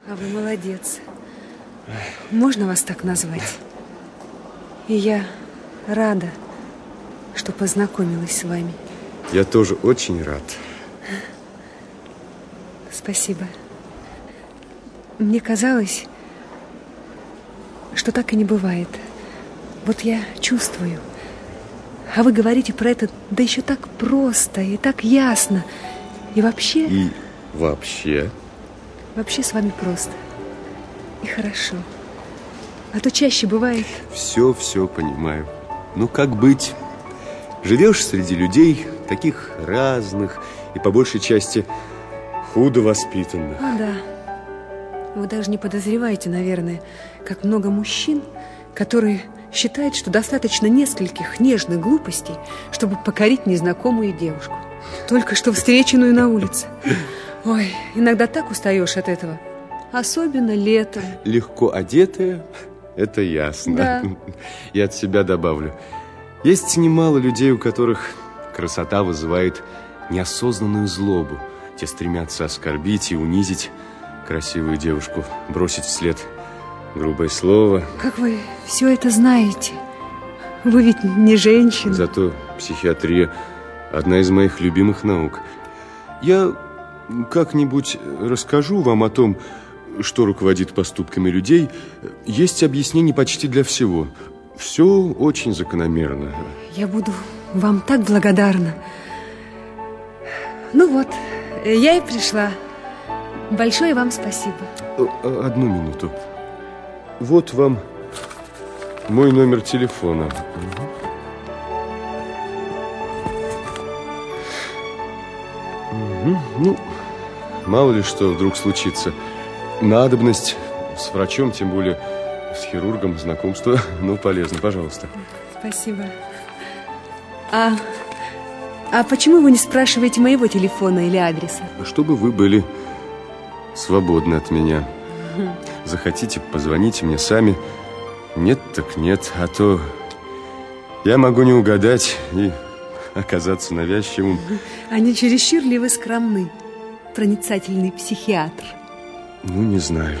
А вы молодец. Можно вас так назвать? И я рада, что познакомилась с вами. Я тоже очень рад. Спасибо. Мне казалось, что так и не бывает. Вот я чувствую. А вы говорите про это, да еще так просто и так ясно. И вообще... И вообще? Вообще с вами просто. И хорошо. А то чаще бывает... Все понимаю. Ну, как быть? Живешь среди людей, таких разных, и по большей части худо воспитанных. А, да. Вы даже не подозреваете, наверное, как много мужчин, которые считают, что достаточно нескольких нежных глупостей, чтобы покорить незнакомую девушку, только что встреченную на улице. Ой, иногда так устаешь от этого. Особенно летом. Легко одетая, это ясно. Да. И от себя добавлю. Есть немало людей, у которых красота вызывает неосознанную злобу. Те стремятся оскорбить и унизить красивую девушку, бросить вслед грубое слово. Как вы все это знаете? Вы ведь не женщина. Зато психиатрия – одна из моих любимых наук. Я как-нибудь расскажу вам о том, что руководит поступками людей. Есть объяснение почти для всего. Все очень закономерно. Я буду вам так благодарна. Ну вот, я и пришла. Большое вам спасибо. Одну минуту. Вот вам мой номер телефона. Ну, мало ли что вдруг случится. Надобность с врачом, тем более с хирургом, знакомство, ну, полезно. Пожалуйста. Спасибо. А почему вы не спрашиваете моего телефона или адреса? Чтобы вы были свободны от меня. Захотите, позвоните мне сами. Нет, так нет. А то я могу не угадать и оказаться навязчивым. А не чересчур ли вы скромны, проницательный психиатр? Ну, не знаю.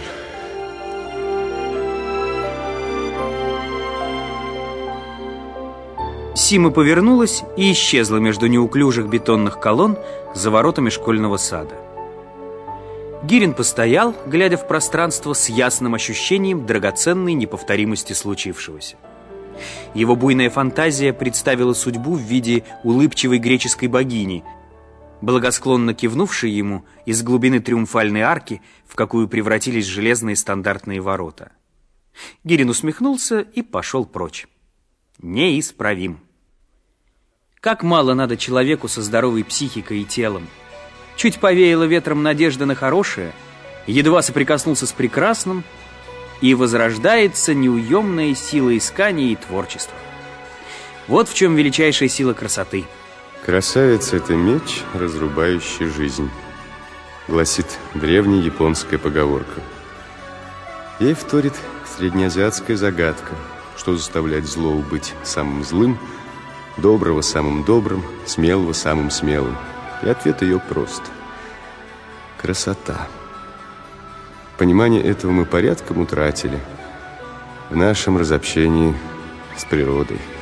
Сима повернулась и исчезла между неуклюжих бетонных колонн за воротами школьного сада. Гирин постоял, глядя в пространство с ясным ощущением драгоценной неповторимости случившегося. Его буйная фантазия представила судьбу в виде улыбчивой греческой богини, благосклонно кивнувшей ему из глубины триумфальной арки, в какую превратились железные стандартные ворота. Гирин усмехнулся и пошел прочь. Неисправим. Как мало надо человеку со здоровой психикой и телом. Чуть повеяло ветром надежда на хорошее, едва соприкоснулся с прекрасным, и возрождается неуемная сила искания и творчества. Вот в чем величайшая сила красоты. Красавица – это меч, разрубающий жизнь, гласит древняя японская поговорка. Ей вторит среднеазиатская загадка, что заставляет злого быть самым злым, доброго самым добрым, смелого самым смелым. И ответ ее прост. Красота. Понимание этого мы порядком утратили в нашем разобщении с природой.